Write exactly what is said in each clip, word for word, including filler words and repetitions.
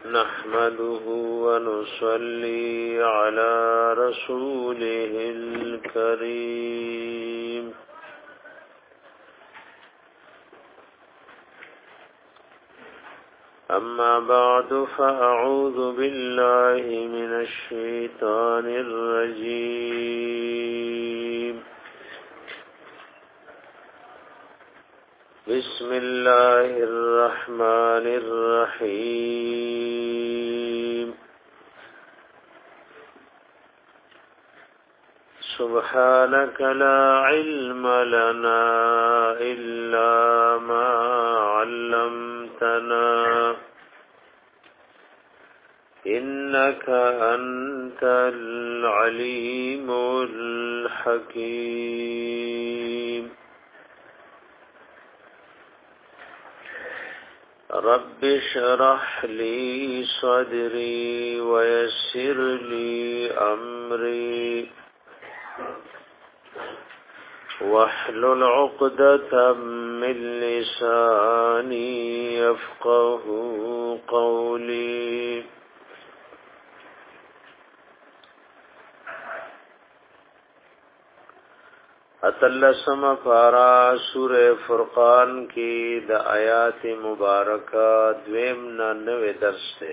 نحمده ونصلي على رسوله الكريم أما بعد فأعوذ بالله من الشيطان الرجيم بسم الله الرحمن الرحيم سبحانك لا علم لنا إلا ما علمتنا إنك أنت العليم الحكيم رب اشرح لي صدري ويسر لي أمري واحلل عقدة من لساني يفقه قولي اتلسم پارا سورہ فرقان کی د آیات مبارکہ دویم ننوے درس تے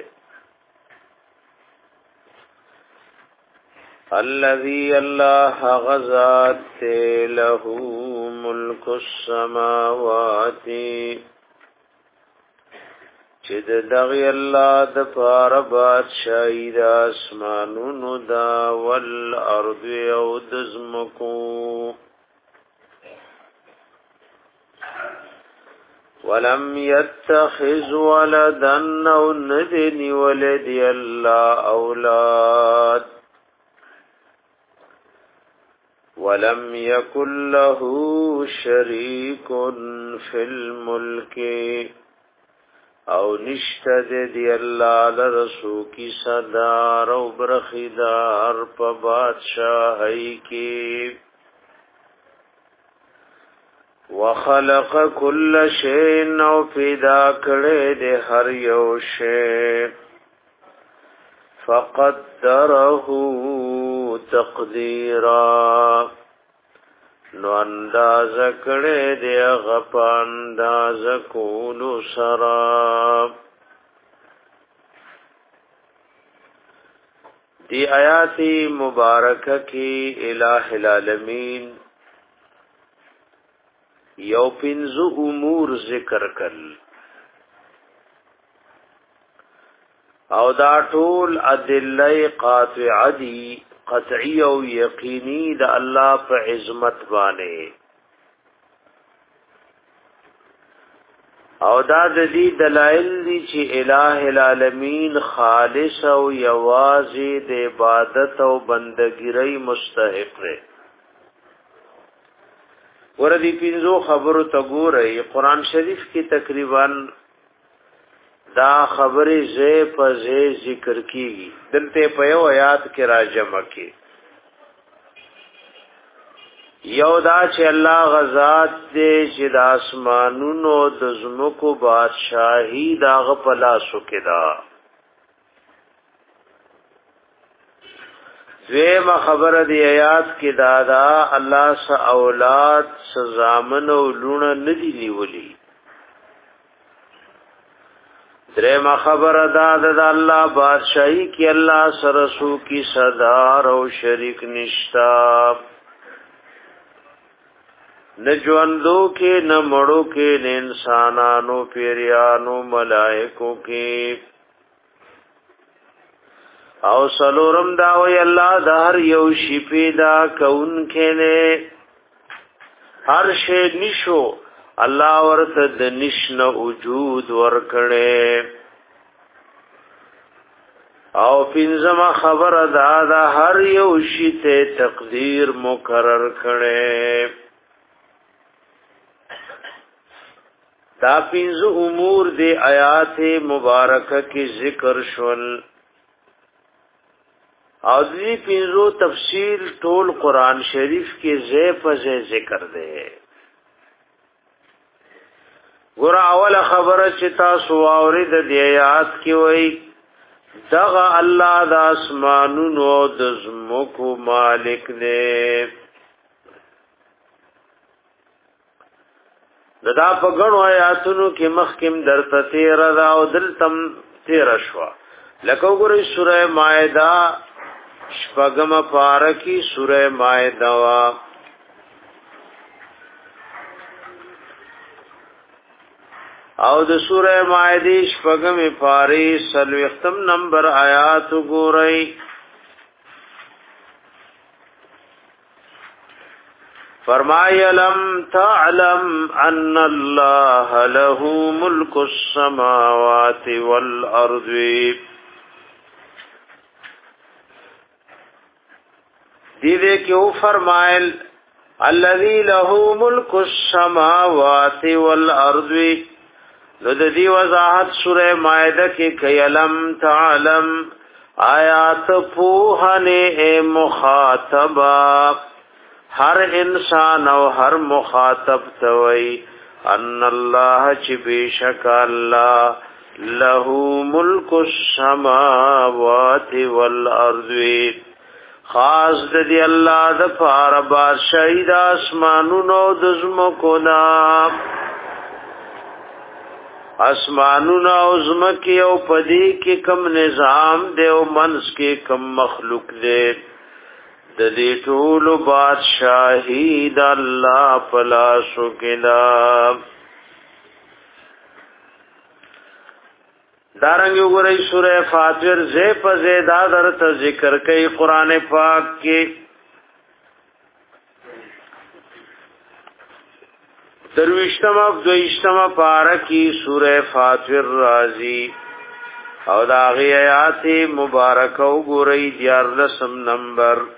الذي الله غزات له ملك السماوات چد دغی الله د پار بادشاہی د اسمانونو دا والارض او دزمکو ولم يتخذ ولدا او ندني ولدي الله اولاد ولم يكن له شريك في الملك او نشتد دی الله لرسو کی صدار او برخدار په بادشاہی کی وخلق كل شيء او پیدا کړي د هر یو شی فقدره تقديرا نو انداز کړي د غپانداز کولو سرا دی آیات مبارکه کی الہ العالمین یو پنځو امور ذکر کړل او دا ټول ادله قاطعه دي قطعی او یقینی د الله په عظمت باندې او دا د دې دلایل دي چې الٰه العالمین خالص او یوازې د عبادت او بندګۍ مستحق دی وردی پینزو خبرو تگورئی قرآن شریف کی تقریبا دا خبری زی پا زی ذکر کی دلتے پیو آیات کی راجمع کی یو دا چې اللہ غزات دے چې دا اسمانونو دزمکو بادشاہی دا غپلاسو کدا دویم خبر دی آیات کی دادا اللہ سا اولاد سزامن و لون ندی نیولی دریم خبر دادا دا اللہ بادشاہی کی اللہ سرسو کی صدار و شریک نشتا نہ جواندو کے نہ مڑو کے نہ انسانانو پیریانو ملائکو کے او سلورم داوی اللہ دا ہر یو شی پیدا کون کنے ہر شی نشو اللہ ورت د نشن وجود ورکڑے او پنځم خبر دا دا ہر یو شی ته تقدیر مقرر کړي دا پنځه امور دی آیات مبارکه کی ذکر شول او دې پنځو تفصیل ټول قران شریف کې زې په زې ذکر دی ګور اول خبره چې تاسو اورید د آیات کې وای دغه الله د اسمانونو د زمکو مالک دی. دا په غنو آیاتونو کې مخکم درته تیر دا او دلتم تیر شوا. لکه وګورئ سوره مائده شپږم پارکی سوره مائده وا او د سوره مائده شپږم پاری سلوختم نمبر آیات وګورئ. فرمایا لم تعلم ان الله له ملك السماوات والارض. دیدے کیوں فرمائل الذي له ملك السماوات والارض. نو د دې وضاحت سوره مائده کې کيلم تعلم آیات پوهنه مخاطبہ ہر انسان او ہر مخاطب توئی ان الله چې بیشک الله له ملک السماوات والارض. خاص د دی الله د پاره بادشاہی د اسمانونو د زمکو نام اسمانونو او زمکی او پدی کې کم نظام دی او منس کې کم مخلوق دی. د دې ټول بادشاہی د الله پلاسو کې دا. دارنګ وګورئ سوره فاطر زې په زې دا درته ذکر کوي قران پاک کې. درویشتم او دویشتم پارکی سوره فاطر رازی او دا غي آیات مبارکه وګورئ دیارلسم نمبر.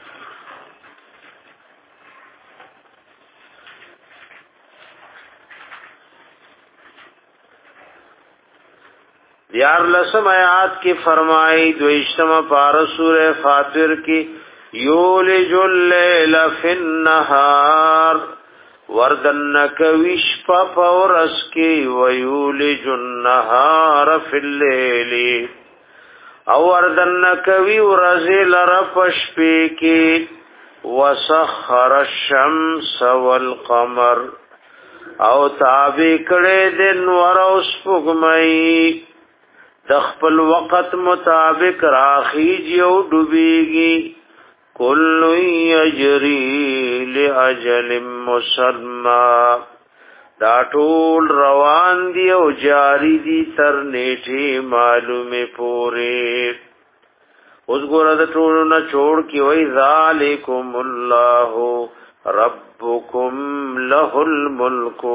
دیار لسم آیات کی فرمائی دویشتم پار سورہ فاطر کی یولج اللیل فی النہار وردنک وشپا پورس کی ویولج النہار فی اللیل او وردنک وی ورزی لرپشپی کی وسخر الشمس والقمر او تابع کړه دن ور او سپوږمۍ د خپل وخت مطابق راخیږي او ډوبېږي. کل یجری لاجل مسمى دا ټول روان دي او جاری دي تر نیټه معلومه پوره. اوس ګور د ټول نه جوړ کی وای ذالکم الله ربکم له الملک.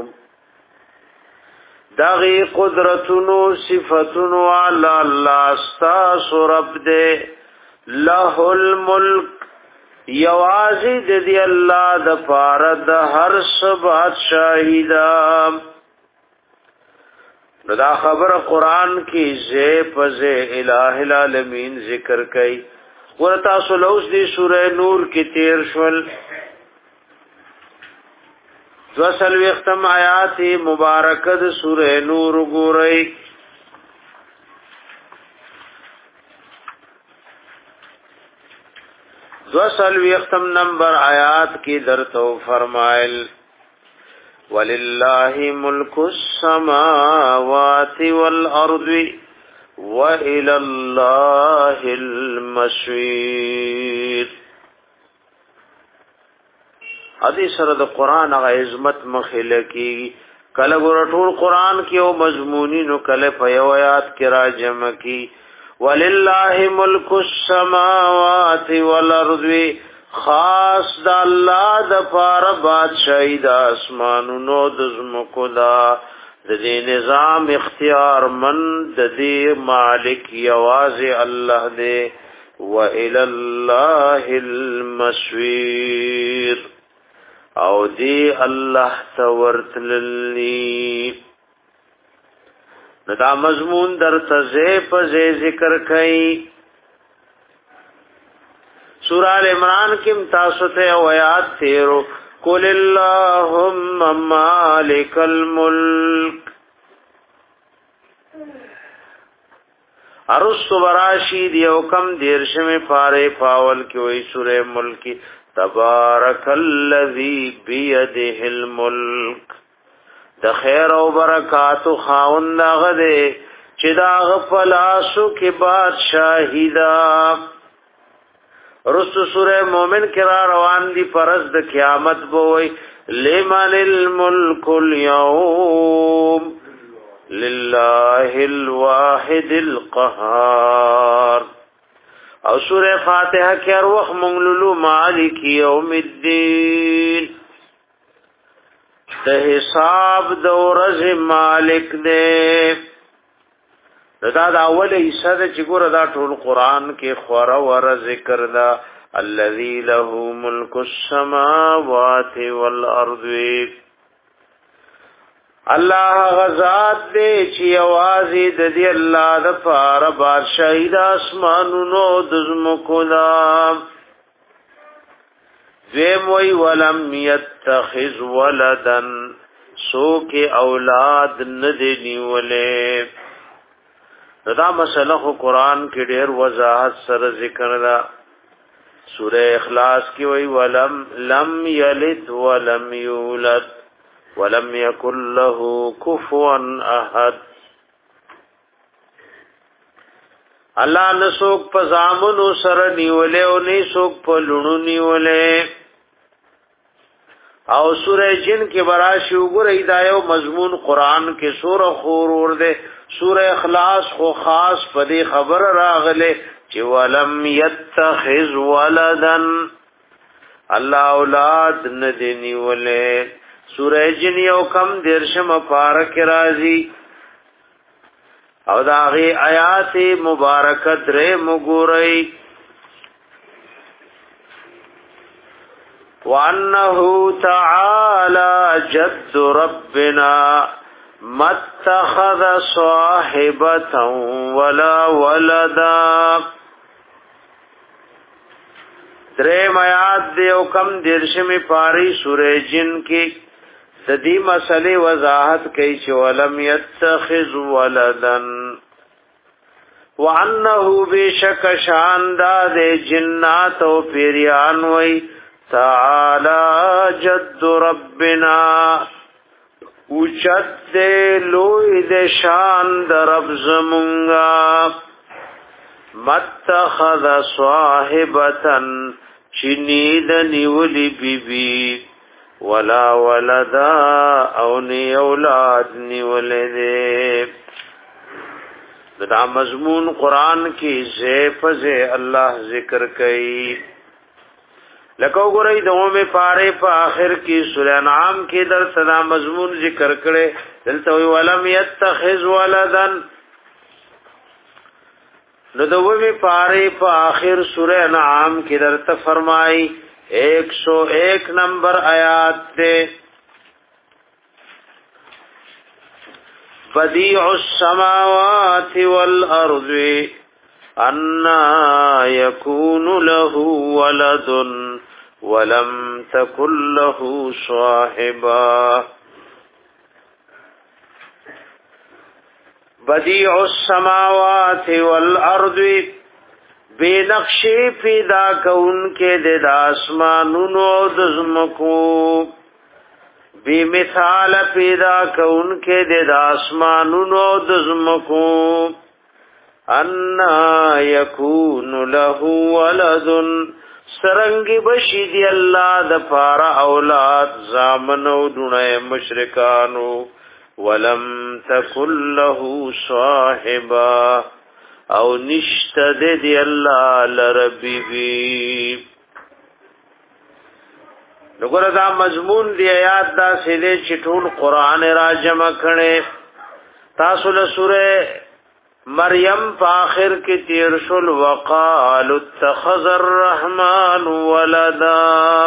داغی قدرتنو صفتنو علی اللہ استاس رب دے لہ الملک یوازی دے دی اللہ دا پارد ہر سبات شاہدہ. دا خبر قرآن کی زی پزے الہ العالمین ذکر کئی. ورطا سلوس دی سورہ نور کی تیر شول دو سلوی اختم آیات مبارکت سورہ نور گورئی. دو سلوی اختم نمبر آیات کی درتو فرمائل وَلِلَّهِ مُلْكُ السَّمَاوَاتِ وَالْأَرْضِ وَإِلَى اللَّهِ الْمَصِيرُ. ادي سره د قران غ عظمت مخله کی کله ګور ټول قران کې او مضمونی نو کله په یو آیات کې را جمع کی وللله ملک السماوات والارض. خاص د الله د پاره بادشاہی د اسمانونو د زمکو دا د دې نظام اختیار من د دې مالک یواز الله دې وإلى الله المصير او دی الله تورتللی. دا مضمون در تزے پزے ذکر کئی. سورہ ال عمران کم تاسوتے او آیات تیرو قل اللہم مالک الملک ارس براشی دیو کم دیرشم پارے پاول کی وی سورہ ملکی تبارک الذی بیده الملک د خیر او برکات خاوند غده چې دا غفلاسو کې بادشاہی دا رسو سورہ مومن کرا روان دی پرز د قیامت بوئی لمن الملک اليوم لله الواحد القهار او سورہ فاتحہ کې هر وخت مونږ مالک یوم الدین د حساب د ورځ مالک دې دا دا اول حصہ ده چې ګوره دا ټول قران کې خورا ور ذکر دا الذي له ملك السماوات والارض الله غزاد دې چې आवाज دې الله د فار بادشاہي د اسمانونو د زمکو دا ذم وی ولم يتخذ ولدا سو کې اولاد نه دی نیولې دا مسله خو قران کې ډېر وضاحت سره ذکر دا سورہ اخلاص کې وی ولم لم یلد ولم یولد ولم یکن له کفوا احد الله نسوک په زامنو سره نیولې او نه سوک په لونو نیولې او سورہ جن کې براشي وګورئ دا یو مضمون قران کې سورہ خور ور ده سورہ اخلاص خو خاص په دې خبر راغله چې ولم يتخذ ولدا الله اولاد ندنی ولې سورہ جن یو کم درشم پارک راضی او دا غي آیات مبارکه درې مګورئ وانه تعالى جد ربنا ما اتخذ صاحبة ولا ولدا درې میات دیو کم درشم پاری سورہ جن کی سدی مسئلے وضاحت کئی چې ولم يتخذ ولدا وانه بشک شاندا دے جنات او پیریان وئی تعالی جد ربنا اوچت دے لوی دے شان در رب زمونگا متخذ صاحبتن چنید نیولی بی بی ولا ولدا او نی اولاد نیولی دے دا مضمون قرآن کی زیف زی اللہ ذکر کئی لکو گرئی دومی پارے پا آخر کی سورہ انعام کی در صدا مضمون ذکر کرے دلتوی ولم یتخذ ولدن ندومی پارے پا آخر سورہ انعام کی در تفرمائی ایک سو ایک نمبر آیات تے بدیع السماوات والارض انا یکون له ولد ولم تکن له صاحبہ بدیع السماوات والارض بے نقشی پیدا کون کے دے آسمانونو دزمکو بے مثال پیدا کون کے دے آسمانونو دزمکو انا یکون له ولد سرنگی بشی دی اللہ د پارا اولاد زامنو دنائے مشرکانو ولم تکن له صاحبا او نشت دے دی اللہ لربی بی نگور دا مضمون دی آیات دا سیدے چٹول قرآن را جمع کھنے تاسول سورہ مریم پاخر کی تیر شل وقال اتخذ الرحمن ولدا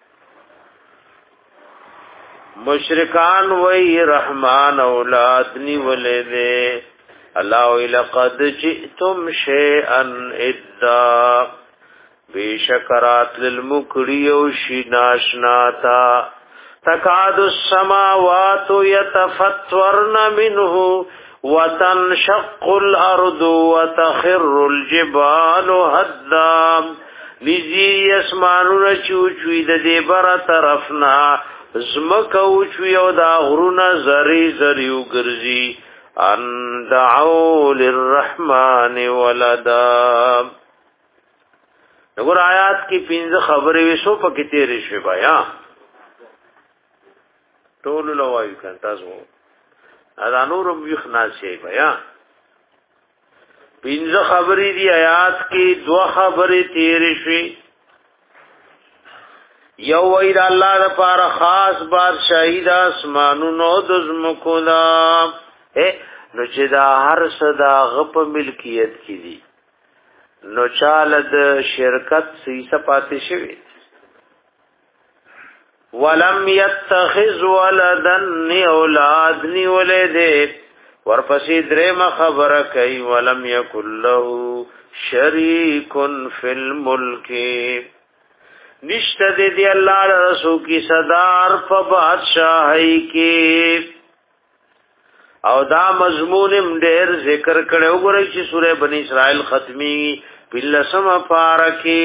مشرکان وی رحمان اولاد نی ولدے اللہ لقد جئتم شیئا ادا بیشکرات للمکڑیو شناشناتا تکاد السماوات یتفطورن منه وتنشق الارض وتخر الجبال هدا نزی اسمانونه چوچوی د دې بر طرفنا زمکو چوی او دا غرونه زری زری وګرځي ان دعوا للرحمن ولدا. وګور آیات کې پنځه خبرې وسو پکې تیرې شوی بیا ټول لوایو کړه تاسو ادا نورم یو خناسي بیا پنځه خبرې دی آیات کې دوه خبرې تیرې شوی. یو وی دا الله لپاره خاص بادشاہی د اسمانونو د زمکو دا نو چې دا هر صدا غپ ملکیت کې دي نو چاله د شرکت سیسه پاتې شوی. ولم يتخذ ولدا اولاد نی ولده ورپسې درېم خبره کوي ولم يكن له شريك في الملك نشته دې الله رسول کی صدر په بادشاہي کې. او دا مضمونم ډېر ذکر کړو وګورئ چې سوره بنی اسرائیل ختمي بلسم پارکی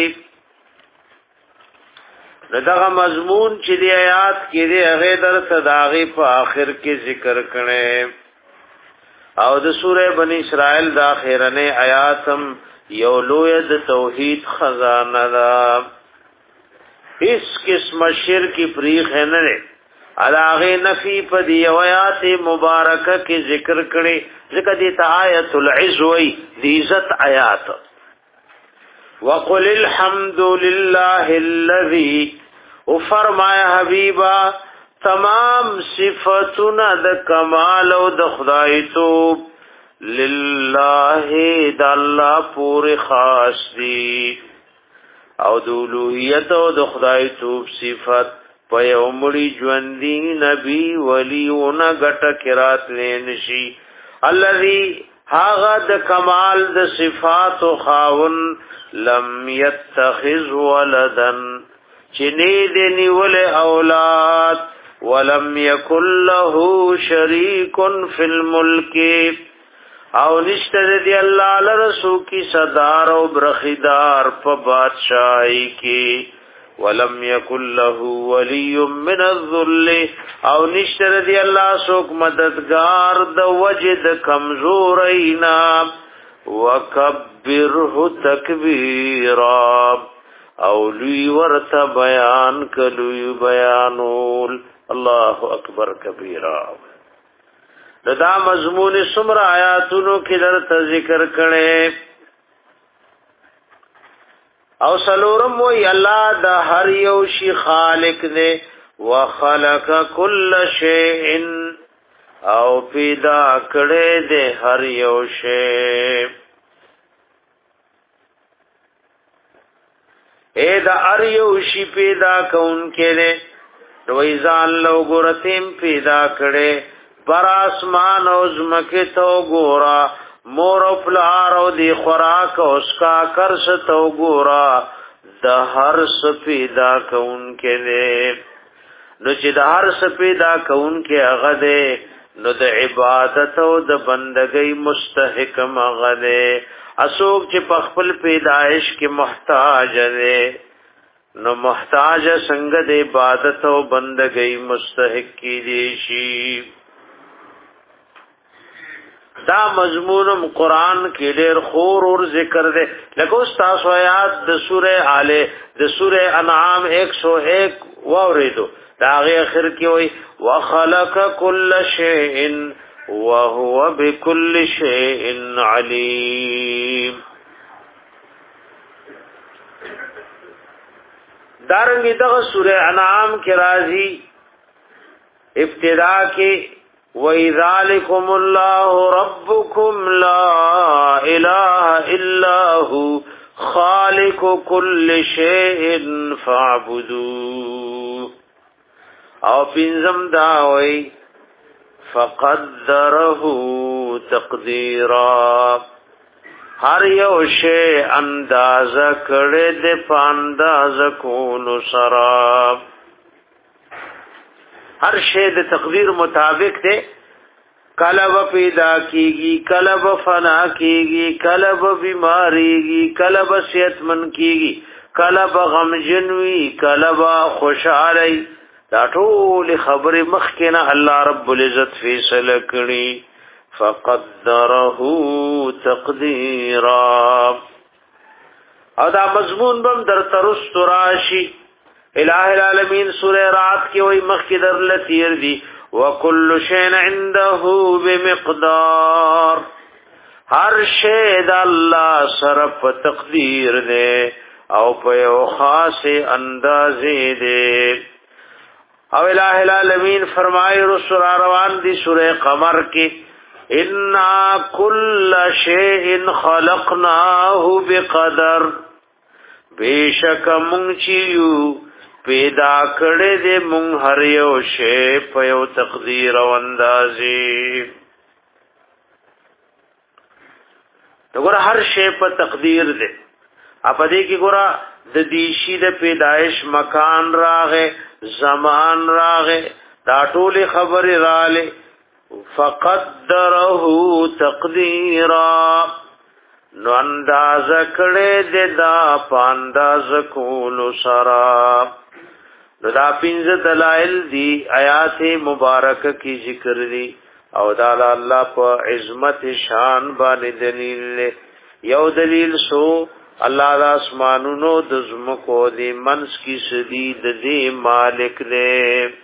دغه مضمون چې دی آیات کې دی هغه در صداغي په آخر کې ذکر کړي او د سوره بنی اسرائیل د اخرنه آیاتم یو لوی د توحید خزانه ده. اس قسم شرک پریخ نه نه علاغه نفی په دی آیات مبارکه کې ذکر کړي ذکر دي آیت العزوی دی عزت آیات. وقل الحمد لله الذي او فرمایا حبیبا تمام صفاتنا د کمال او د خدای توب لله د الله پورې خاص دي او د اولوہیت او د خدای توب صفات په یو مړي ژوندۍ نبی ولیونه ګټه کرات لنشي. الذي هاغه د کمال د صفات او خاون لم يتخذ ولدا چنی دې نیول اولاد ولم يكن له شريك في الملك او نشته دې الله لرسو کی صدار او برخیدار په بادشاہي کې. ولم يكن له ولي من الذل او نشته دې الله سوک مددگار د وجد کمزورینا. وکبره تکبیرا او لوی ورته بیان کلوی بیانول الله اکبر کبیرا. دا مضمون سمر آیاتونو کې درته ذکر کړي او سلورم وی الله د هر یو شی خالق دی وخلق كل شیء او پیدا کړي دې هر یو شی. اے دا هر یو شی پیدا کون کړي دوی ځان لو ګورتیم پیدا کړي پر اسمان او زمکه تو ګورا مور او پلار او دی خوراک او اسکا کرس تو ګورا د هر څه پیدا کون کړي نو چې د هر څه پیدا کون کې هغه دې نو د عبادت او د بندګۍ مستحق مغله اسوک چې په خپل پیدائش کې محتاج دی نو محتاج څنګه د عبادت او بندګۍ مستحق کی دی شي. دا مضمونم قران کې ډېر خور اور ذکر دی لکه استاد آیات د سوره آله د سوره انعام ایک سو ایک واوریدو دا اخر کې وای وخلق كل شيء وهو بكل شيء عليم. دارنګه دغه سوره انعام کې راځي ابتدا کې وَإِذَلِكُمُ اللَّهُ رَبُّكُمْ لَا إِلَهَ إِلَّا هُوَ خَالِقُ كُلِّ شَيْءٍ فَاعْبُدُوهُ. او پنځم دا وای فقدره تقدیرا هر یو شی اندازه کړه د پاندازه کولو سره هر شی د تقدیر مطابق دی کلب پیدا کیږي کلب فنا کیږي کلب بیماریږي کلب صحتمن کیږي کلب غمجنوي کلب خوشحالي دا ټول خبره مخکنه الله رب العزت فیصله کړي فقدره تقديرا او دا مضمون بم در ترست راشی الہ العالمین سورہ رات کی وہی مخی در لتیر دی وکل شین عنده بمقدار ہر شید اللہ صرف تقدیر دے او پیو خاص اندازے دے او الہ العالمین فرمائے رسول روان دی سورہ قمر کی انا کل شیء خلقناه بقدر بیشک مونږ چیو پیدا کړې دې مونږ هر یو شی په یو تقدیر او اندازې وګوره هر شی په تقدیر دې اپ دې کې ګوره د دیشي د پیدایش مکان راغې زمان راغې دا ټول خبرې رااله فقدره تقدیرا نو انداز کړه د دا پانداز کول سرا نو دا پنځه دلائل دی آیات مبارکه کی ذکر دی او دا الله په عظمت شان باندې دلیل یو دلیل سو الله د اسمانونو د زمکو دی منس کی سدی د دې مالک دی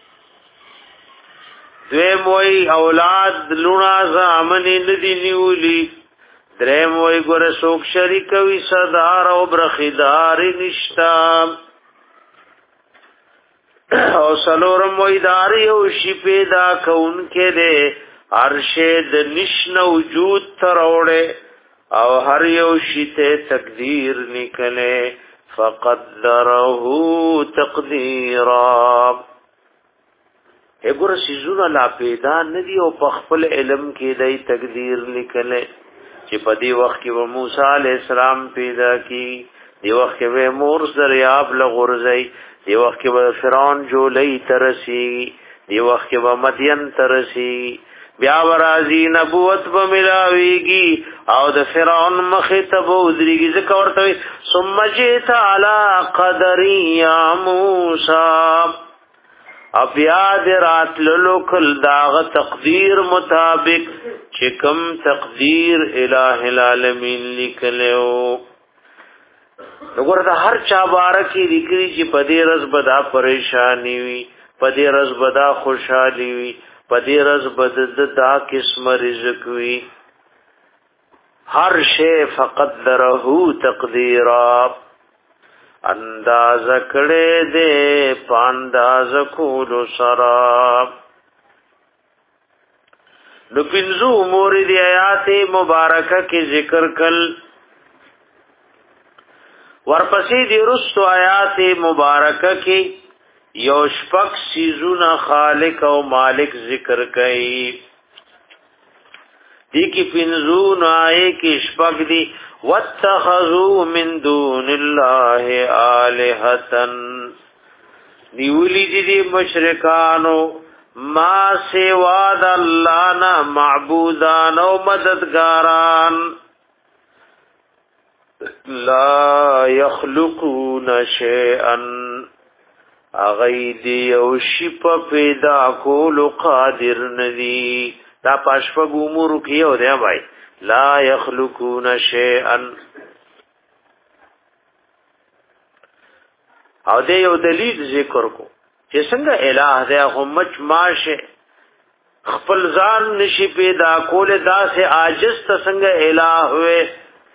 دویم وی اولاد لونا زامنی ندی نیولی دریم وی گور سوک شریکوی صدار او برخیداری نشتا او سلورم وی داری او شی پیدا کون کے دے ارشد نشن وجود تروڑے او هر یو شی تے تقدیر نکلے فقدره تقدیرا اګور سيزونه لا پیدا ندي او په خپل علم کې دای تقدیر لیکلې چې په دې وخت کې و موسی عليه السلام پیدا کی دی وخت کې و مور دریاب لغورځي دی وخت کې و فرعون جولې ترسي دی وخت کې و مدین ترسي بیا ورازي نبوت به ملاويږي او د فرعون مخه ته بودريږي ځکه ورته ثم جئت على قدر يا موسی اب یاد رات للو کل داغ تقدیر مطابق چکم تقدیر الہ العالمین لکلیو نگور دا ہر چا بارکی لکلی چی پدی رز بدا پریشانی وی پدی رز بدا خوشحالی وی پدی رز بدا دا قسم رزق وی ہر شے فقدرہو تقدیراب انداز کړه دې پانداز کول سرا نو پنځو امور دی آیات مبارکه کې ذکر کل ورپسې دی رسو آیات مبارکه کې یو شپک سیزونه خالق او مالک ذکر کړي دی کې پنځو نای کې شپک دی واتخذوا من دون الله آلهة دیولی دی دی مشرکانو ما سوا د الله نه معبودان او مددگاران لا يخلقون شيئا اغیدی او شپ پیدا کول قادر ندی دا پاشپ امور کیو دی بھائی لا يخلقون شيئا او دې یو دلیل ذکر کو چې څنګه الہ دې همچ ماشه خپل ځان نشي پیدا کول دا سه عاجز ته څنګه الہ ہوئے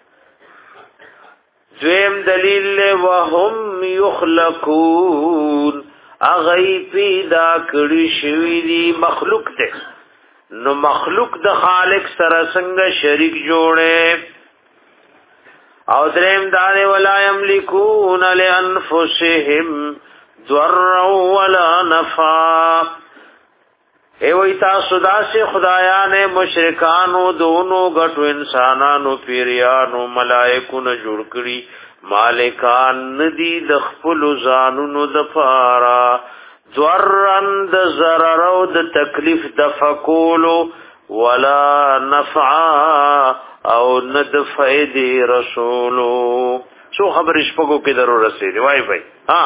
دویم دلیل وهم يخلقون اغی پیدا کړي شوی دی مخلوق ته نو مخلوق د خالق سره څنګه شریک جوړه او دریم دانه ولا یملکون لانفسهم ضرا ولا نفع ای وای تاسو داسې خدایانه مشرکانو دونو غټو انسانانو پیریانو ملائکو نه جوړ کړي مالکان ندی د خپل ځانونو د پارا ضررن د ضرر او د تکلیف د فکولو ولا نفعا او ند فائدې رسولو. سو خبر شپږو کې درو رسېږي وای بھائی ها.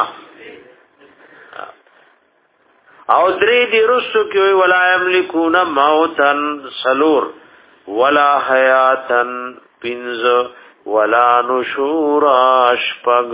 او درې دې رسو کې وی ولا یملکون موتن سلور ولا حیاتن پنز ولا نشورا شپږ.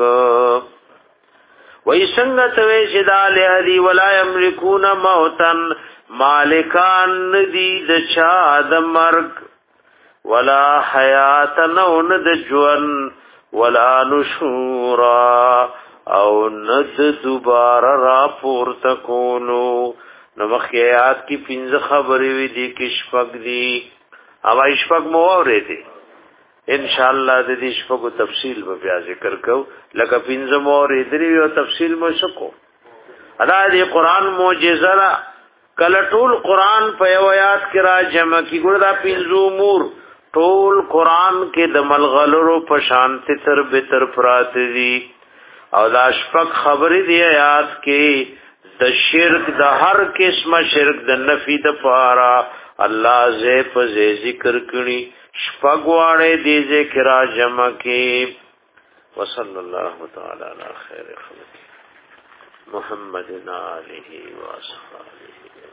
وای څنګه توې چې دا له دی ولا یملکون موتن مالکان ندی د چا د مرګ ولا حیاتن او ند جون ولا نشورا او ند دوباره را پورته کولو. نو مخیات کی پنځه خبرې وی دي کې شپږ دي او شپږ مو اورېدي ان شاء الله د دې شپږو تفصیل به بیا ذکر کو لکه پنځه مو اورېدي او تفصیل مو شکو. ادا دې قران معجزه را کله ټول قران په یو آیات کې را جمع کی ګور دا پنځو مور ټول قران کې د ملغلرو په شانتی تر به تر پرات دي او دا شپږ خبرې دی آیات کې د شرک د هر قسمه شرک د نفي د پاره الله زې په ذکر کړي شپږ واړې دې ذکر جمع کې. وصلی الله تعالی علی خیر خلق محمد علیه و اصحابہ.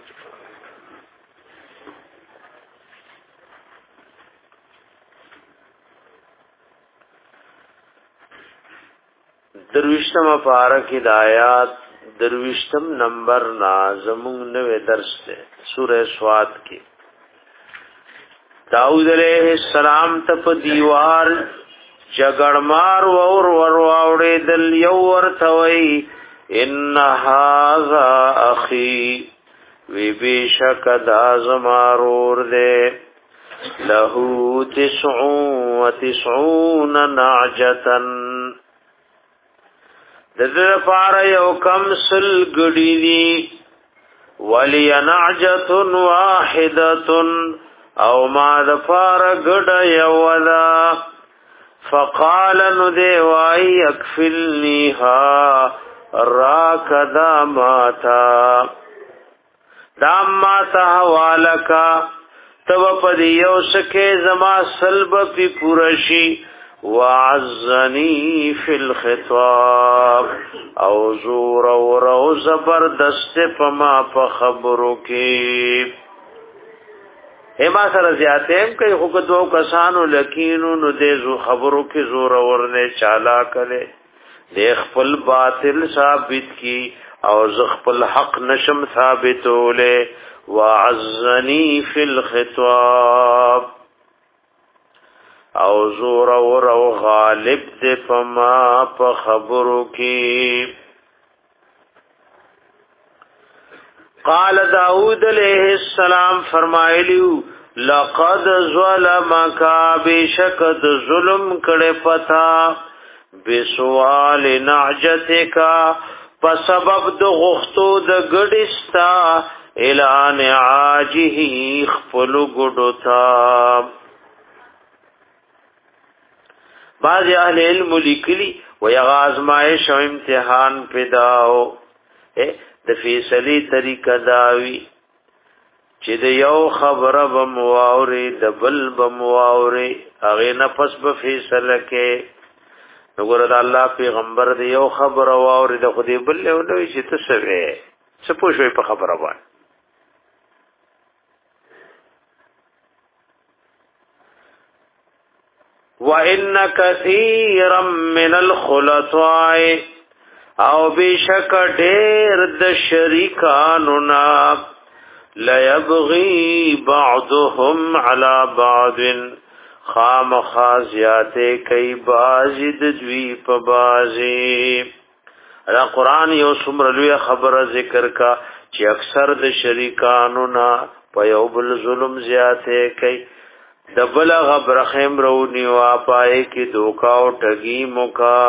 درویشتم پارک ہدایات درویشتم نمبر نازمون نوے درس دے سورہ سواد کی. داؤد علیہ السلام تپ دیوار جگڑمار وور ورواوڑے دل یور توئی ان هذا اخی وی بیشک دا زمارور دے لہو تسعون و تسعون نعجتن دذر پار یو کم سل گڑی دی ولی نعجت واحدت او ما دفار گڑ یو دا فقال ندیوائی اکفلنیها راک دا ماتا دام ماتا حوالکا تب پدی یو سکے زما سلب پی پورشی وعزنی فی الخطاب او زور او رو زبردست پما پا خبرو کی. ایما سر زیادے ہم کئی خوکتو کسانو لکینو نو دے زو خبرو کی زور ورنے چالا کرے دیخ پل باطل ثابت کی او زخپل حق نشم ثابتو لے وعزنی فی الخطاب او زور اور او غالب دے پما پا خبرو کی. قال داود علیہ السلام فرمائلیو لقد ظلمک بشکد ظلم کڑے پتا بسوال نعجتکا پا سبب دو غختو د گڑستا الان عاجہی خپلو گڑو تا. بعض اہل علم لکلی و یغا آزمائش و امتحان پیداو د فیصلی طریقه داوی چې د یو خبره بمواوري د بل بمواوري هغه نفس به فیصله کې وګوره د الله پیغمبر د یو خبره واوري د خدای بل له نوې چې ته سوي څه پوښوي په خبره باندې. وَإِنَّ كَثِيرًا مِنَ الْخُلَطَاءِ او بشک ډېر د شریکانو نا لَيَبْغِي بَعْضُهُمْ عَلَى بَعْضٍ خام خازیات کئی بازی دوی په بازی. دا قرآن یو څومره لوی خبره ذکر کا چې اکثر د شریکانو نا په یو بل ظلم زیاته کوي د بل غبرخم رونی وا پای کی دوکا او ټگی موکا.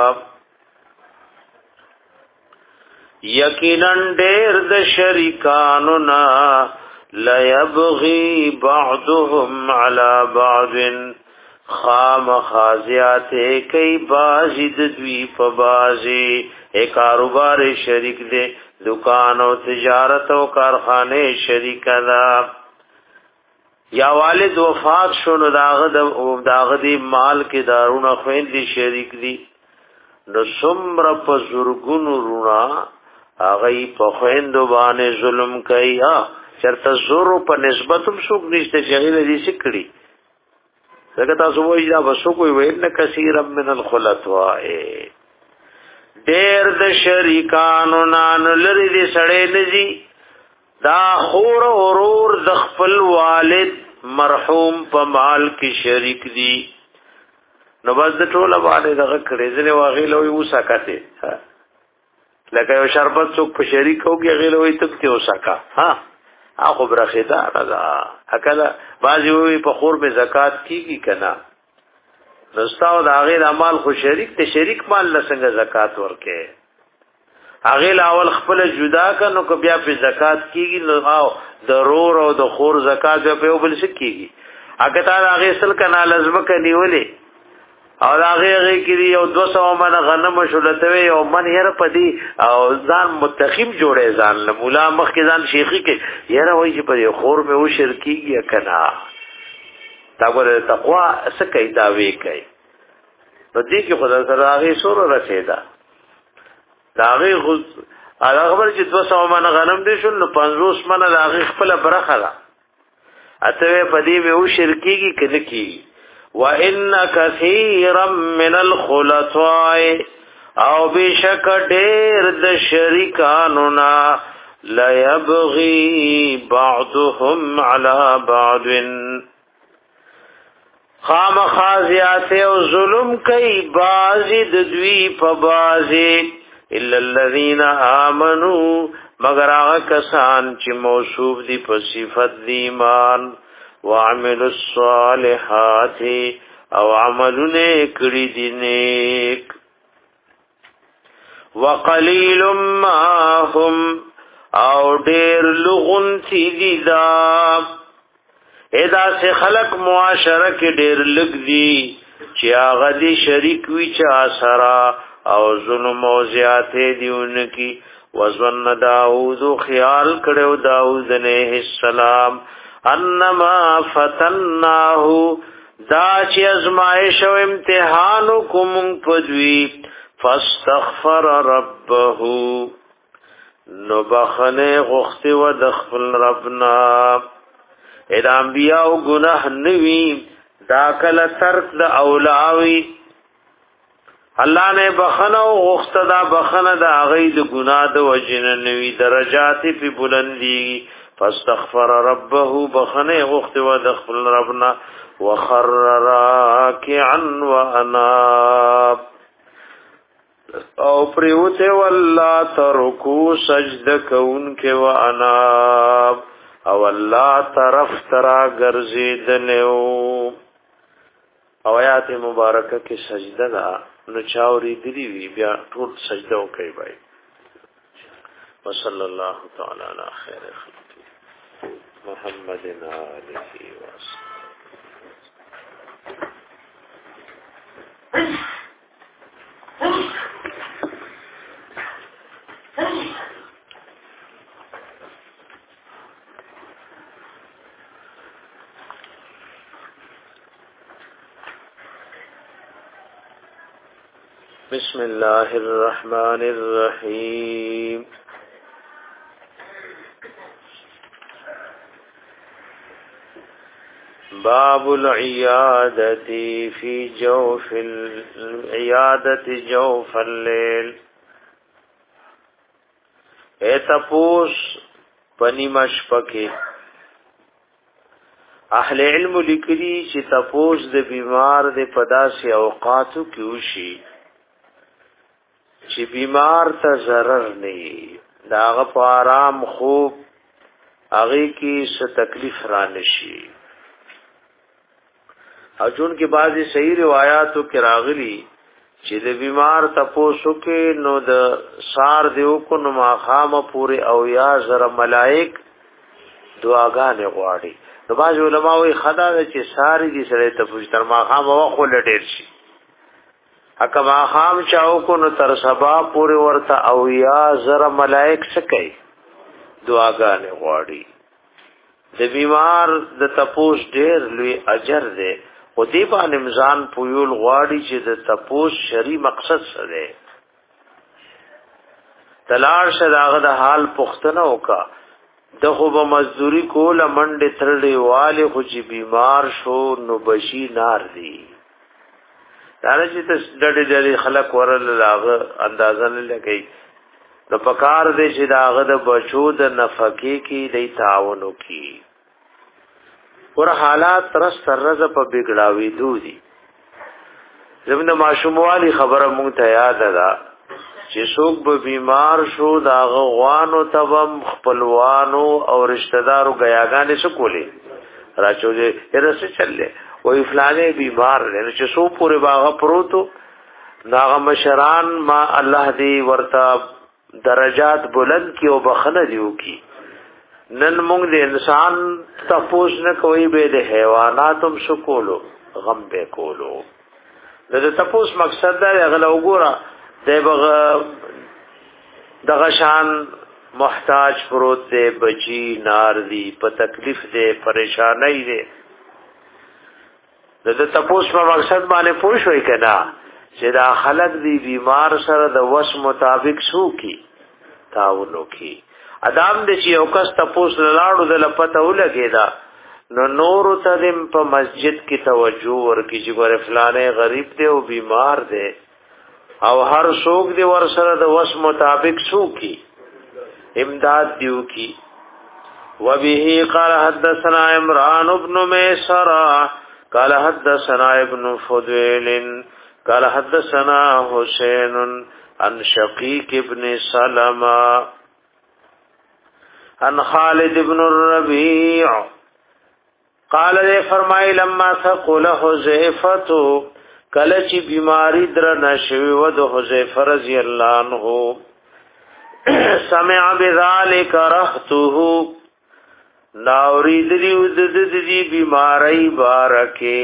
یقینا ډیر د شریکانو نا لَيَبْغِي بَعْضُهُمْ عَلَى بَعْضٍ خام خازیات کئی بازی دوی په بازی. ایک کاروبار شریک دے دکان او تجارت او کارخانے شریک دا یا والد وفات شو نو داغه د داغه دی مال کې دارونه خويندې شریک دي نو څومره په زورګونو رونا هغه په خويندو باندې ظلم کوي ها چرته زورو په نسبتم څوک نشته چې هغه دې سکړي څنګه تاسو وایي دا وسو کوئی ویل کثیر من الخلطوا ډېر د شریکانو نان لري دې سړې نزي دا خور اورور د خپل والد مرحوم په مال کې شریک دي نو بس د ټوله باندې دغه کړي ځنه واغې لوي وساکته لکه یو شربت څوک په شریک اوږي غلوي تک ته وساکا ها اخو برخدا رضا هکذا بعضی وی په خور به زکات کیږي کنا رستاو د هغه مال خو شریک ته شریک مال لسنګ زکات ورکه هغه اول خپل جدا کنو کو بیا په زکات کیږي نو او ضرور او د خور زکات په بل څه کیږي هغه تا هغه سل کنا لازم کنيولې او هغه هغه کړي او دو سو من غنم شولته او من هر پدی او ځان متخیم جوړه ځان له مولا مخ کې ځان شیخي کې یره وای چې په خور به و شرکیږي کنا تا ګره تقوا سکه دا وی کوي په دې کې خدای سره هغه سور رسیدا داغه غز هغه خبر چې دو سو من غنم دي شول نو پنځوس من هغه خپل برخه را اته په دې به و شرکیږي کله کې وَإِنَّ كَثِيرًا مِنَ الْخُلَطَاءِ او بشک ډېر د شریکانو نا لَيَبْغِي بَعْضُهُمْ عَلَى بَعْضٍ خامخازیات او ظلم کوي بازی د دوی په بازی الا الذين آمنوا مگر هغه کسان چې موصوف دي په صفت دی ایمان وعملوا الصالحات او عملونه کړی دي نیک وقلیل ما هم او ډیر لغون تی دي دا ادا سے خلق معاشره کې ډیر لګ دي چې هغه دي شریک وي چې سرا او ظلم او زیاته دیونکي وزن داوود خیال کړو داوود علیہ السلام انما فتناه دا چې ازمایش او امتحان کوم پدوی فاستغفر ربه نو بخنه غخت و دخل ربنا اذا انبیاء گناہ نوی دا کل ترک د اولاوی الله نه بخنه او غخت دا بخنه دا غید گناہ د وجن نوی درجات په بلندی فاستغفر ربه بخنه غخت و دخل ربنا وخر راكعا واناب او پریوته والله ترکو سجده کون کې واناب او الله طرف ترا ګرځیدنو او آیات مبارکه کې سجده دا نو چاوري دی وی بیا ټول سجده وکي بای وصلی الله تعالی علی خیر خلق محمد آله وصحبه بسم الله الرحمن الرحيم باب العيادة في جوف العيادة جوف الليل اے تپوس پنی مشپکی اهل علم لیکلی چې تپوس د بیمار د پداسي اوقاتو کې وشي چې بیمار ته ضرر نه داغه په آرام خوب هغه کې څه تکلیف را نشي او جون کې بعضی صحیح روایتو کې راغلي چې د بیمار تپوسو کې نو د سار دیو کو نو ماخامه پوره او یا زر ملائک دعاګانې غواړي نو بعض علما وایي خدا چې ساری دي سره تپوس تر ماخامه وخت لټیر شي اکه ماخام چاو کو نو تر سبا پوره ورته او یا زر ملائک سکي دعاګانې غواړي د بیمار د تپوس ډیر لوی اجر دی او دی باندې مزان پویول غواړي چې د تپوس شری مقصد څه دی تلار شداغه د حال پختنه وکا د خو به مزدوری کوله منډه ترړې والے خو چې بیمار شو نو بشي نار دی دا چې تاسو ډډې ډېر خلک ورل لاغه اندازه نه لګي نو پکار دې چې داغه د بچو د نفقې کې د تعاون وکي ور حالات تر سره په بګړاوي دودي زموږ ماشوموالي خبره مونږ ته یاد ده چې څوک به بیمار شو داغه غوانو تبم خپلوانو او رشتہ دارو غیاګانې سکولې راچوځي هرڅه چلې وې فلانه بیمار نه چې سو پورې باغ پروتو داغه مشران ما الله دې ورتا درجات بلند کی او بخنه دیو کی نن موږ د انسان تپوس نه کوي به د حیواناتم سکولو غم به کولو د تپوس مقصد دا غل وګوره دغه دغه شان محتاج پروت دی بچی نار دی په تکلیف دی پریشانای دی د تپوس په مقصد باندې پوښوي کنا چې دا خلق دی بیمار سره د وس مطابق شو کی تاولو کی ادم د چې یو کس تپوس لاړو د لپته ولګیدا نو نور تدم په مسجد کې توجه ورکی چې ګور فلانه غریب دی او بیمار دی او هر څوک دی ور سره د وس مطابق شو کی امداد دیو کی وبه قال حدثنا عمران بن ميسرة قال حدثنا ابن فضيل قال حدثنا حسين عن شقيق ابن سلمة عن خالد بن الربيع قال دے فرمائی لما ثقل حذیفة کلچ بیماری در نشوی ود حذیفه رضی اللہ عنہ سمع بذالک رحته ناورید دیو دد دی بیماری بارکی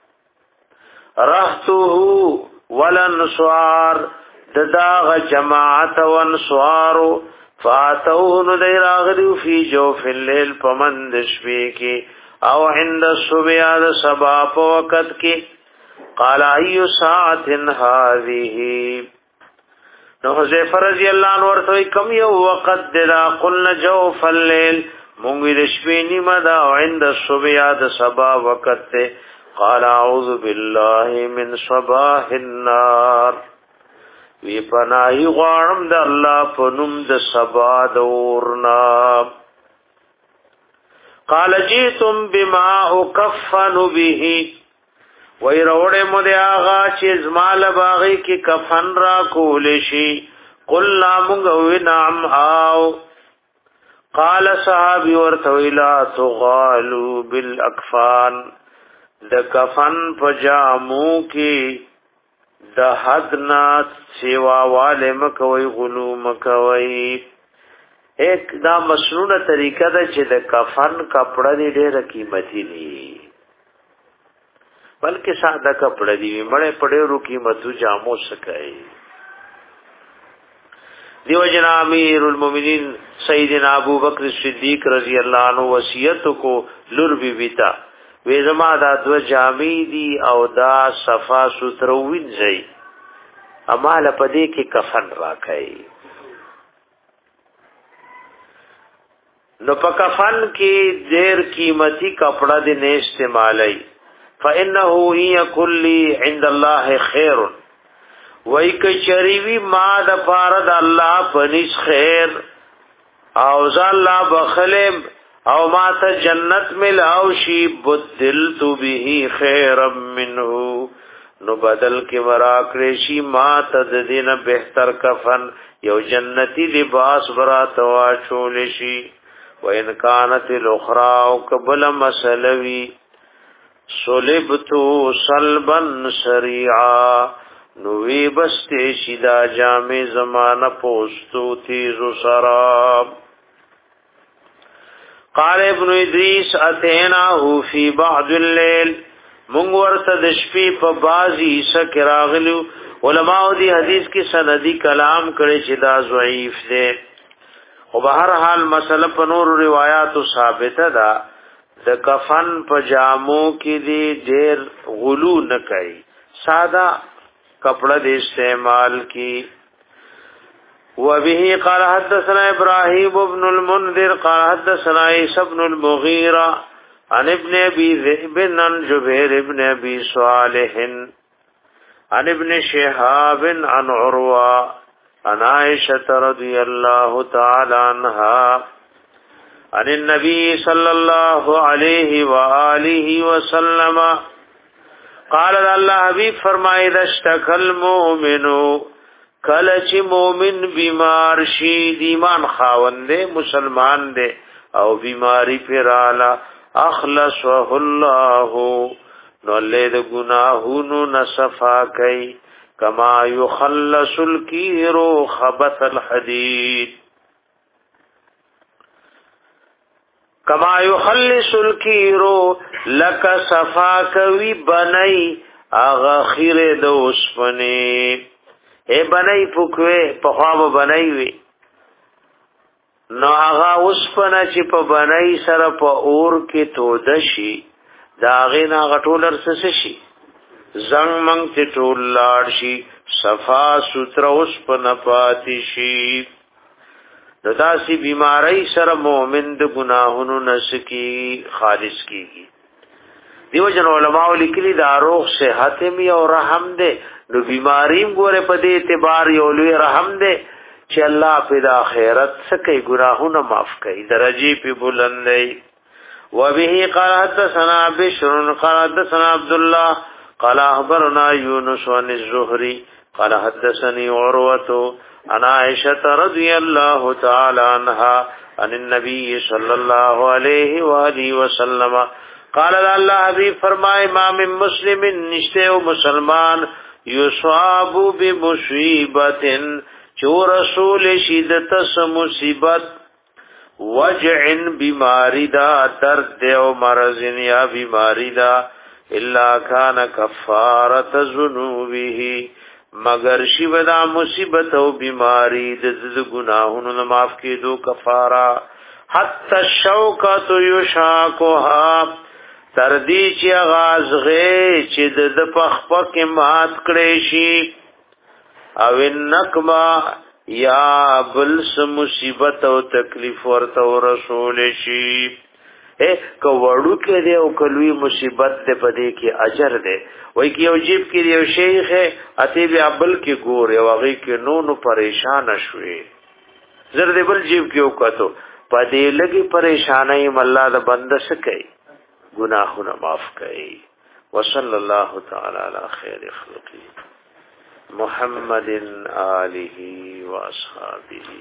رحته ولنسوار دداغ جماعت وانسوارو فاتوه ندیر آغریو فی جوف اللیل پمندش بی کی او عند الصبیاد سبا پا وقت کی قال ایو ساعت هذه نو حذیفه رضی اللہ عنہ ورتوی کم یو وقت دیدا قلنا جوف اللیل مونگی دشبینی مدا او عند الصبیاد سبا وقت تے قال اعوذ بالله من صباح النار وی پناهی غوارم د الله پنوم د سبا دورنا قال جئتم بما اكفن به وی روڑے مو دے آغا چی ازمال باغی کی کفن را کولشی قلنا منگوی نعم آو قال صحابی ورتویلا تغالو بالاکفان د کفن پجامو کی د حدنا سیوا والے مکوی غلو مکوی ایک دا مسنونه طریقه ده چې د کفن کپڑا دی ډېر قیمتي دي بلکې ساده کپڑا دی مړې پړې رو قیمتو جامو سکای دیو جنا امیر المؤمنین سیدنا ابو بکر صدیق رضی اللہ عنہ وصیت کو لور بی بیتا وې زما دا دو جامی دی او دا صفا ستروین زئی امال پدې کې کفن راکای نو په کفن کې ډېر قیمتي کپڑا دې نه استعمالای فانه هي کلی عند الله خیر وای ک چریوی ما د فارد الله پنځ خیر او ځلا بخلم او ما ته جنت ملاو شی بدلت به خیر منه نو بدل کې ورا کړی شي ما ته د دینه بهتر کفن یو جنتی لباس برا توا چول شي وان كانت الاخرى قبل مسلوي صلبت صلبا سريعا نوې بسته شیدا جامې زمانہ پوستو تیزو سراب قال ابن ادریس اتیناه فی بعض الليل مونږ ورته د شپې په بازي سکراغلو علماء دی حدیث کې سندی کلام کړي چې دا ضعیف دی او بهر حال مسله په نور روایتو ثابته ده د کفن په جامو کې دی ډیر غلو نه کوي ساده کپڑا د استعمال کی. وبه قال حدثنا ابراهيم بن المنذر قال حدثنا عيسى بن المغيرة عن ابن ابي ذئب عن جبير بن ابي صالح عن ابن شهاب عن عروة عن عائشة رضي الله تعالى عنها عن النبي صلى الله عليه وآله وسلم قال الله حبیب فرمائے دشتک المؤمنو کلچ مومن بیمار شی ایمان خاوند دے مسلمان دے او بیماری پرالا اخلصه الله نو اللہ دے گناہونو نصفا کئی کما یخلص الکیرو خبث الحدید کما یخلص الکیرو لک صفا کوي بنای اغه خیره د اوسپنه اے بنای پوکوي په خوا بنای وي نو هغه اوسپنه چې په بنای سره په اور کې تود شي دا غینا غټولر سس شي زنګ منګ ته ټول لاړ شي صفا سوتره اوسپنه پاتې شي دداسی بیماری سره مومن د گناهونو نسکی خالص کیږي. دیو جن علماء لیکلي دا روغ صحت می او رحم دے نو بیماریم ګوره په دې اعتبار یو لوی رحم دے چې الله په د آخرت سکه گناهونه معاف کوي درجه په بلندای. وبه قال حدثنا بشر قال حدثنا عبد الله قال اخبرنا يونس عن الزهري قال حدثني عروة عن عائشة رضي الله تعالى عنها عن النبي صلى الله عليه وآله وسلم قال الله حبیب فرمائے ما من مسلم نشتے و مسلمان یصاب بمصیبت چو رسول شدت مصیبت وجع بیماری دا درد و مرض یا بیماری دا الا کان کفارت ذنوبه مگر شی ودا مصیبت او بیماری د گناہوں معاف کی دو کفارہ حتی الشوکۃ یشاکها تردی چی آغاز غی چی د پخپک مات کړي شي او نکما یا بلس مصیبت او تکلیف ورته رسول شي اے کوړو کې دی او کلوی مصیبت دې پدې کې اجر دی وای کی یو جیب کې یو شیخ ہے اتی بیا بل کې ګور یو هغه کې نو نو پریشان شوي زر دې بل جیب کې وکړو پدې لګي پریشانای مله د بند سکي گناہونه معاف کړي. وصلی الله تعالی علی خیر خلقه محمد آله و اصحابہ.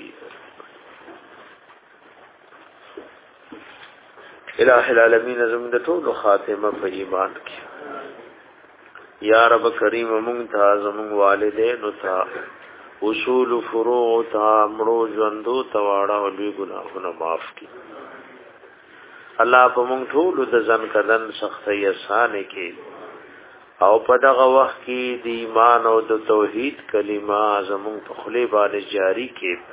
الہ العالمین زمین د ټول خاتمه په ایمان کې یا رب کریم مونږ ته زمونږ والدینو ته اصول فروع ته مړو ژوندو ته واړه او لوی ګناهونه معاف کړي. الله په مونږ ټول د ځان کدن سختي آسان کې او په دغه وخت کې د ایمان او د توحید کلمه زمونږ په خلی باندې جاری کې.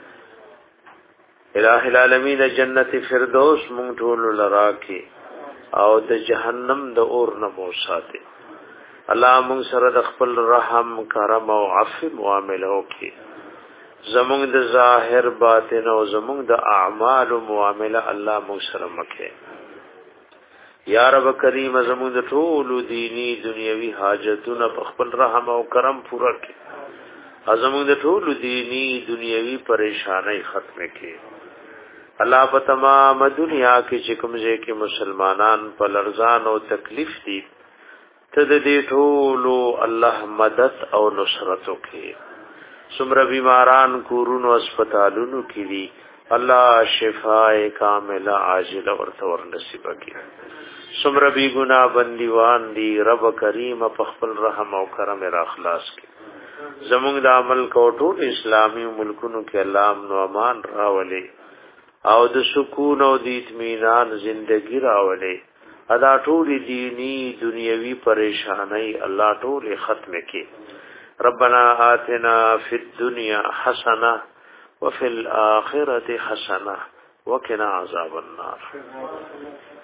الہ العالمین جنت فردوس مونږ ټول لرا کې او د جهنم د اور نه مو ساتي. الله مونږ سره د خپل رحم کرم او عفو معاملو کې زمونږ د ظاهر باطن او زمونږ د اعمال او معامله الله مونږ سره مکه. یا رب کریم زمونږ د ټول دینی دنیوي حاجتونه په خپل رحم او کرم پوره کړي. زمونږ د ټول دینی دنیوي پریشانای ختم کړي. الله په تمام دنیا کې چې کومځه کې مسلمانان په لرزان او تکلیف دي ته د دې ټول الله مدد او نصرت وکړي. سمره بیماران کورونو اسپیټالونو کې دي الله شفاء کامله عاجله ورته ور نصیب کړي. سمره بی ګناه بندیوان دي رب کریم په خپل رحم او کرم را خلاص کړي. زموږ د عمل کوټو اسلامي ملکونو کې الله امن او امان راولي او د سکون او د اطمینان ژوندۍ راولي. ادا ټول دینی دنیوي پریشانای الله ټول ختم کړي. ربنا آتنا فی الدنیا حسنه وفي الآخرة حسنة وقنا عذاب النار.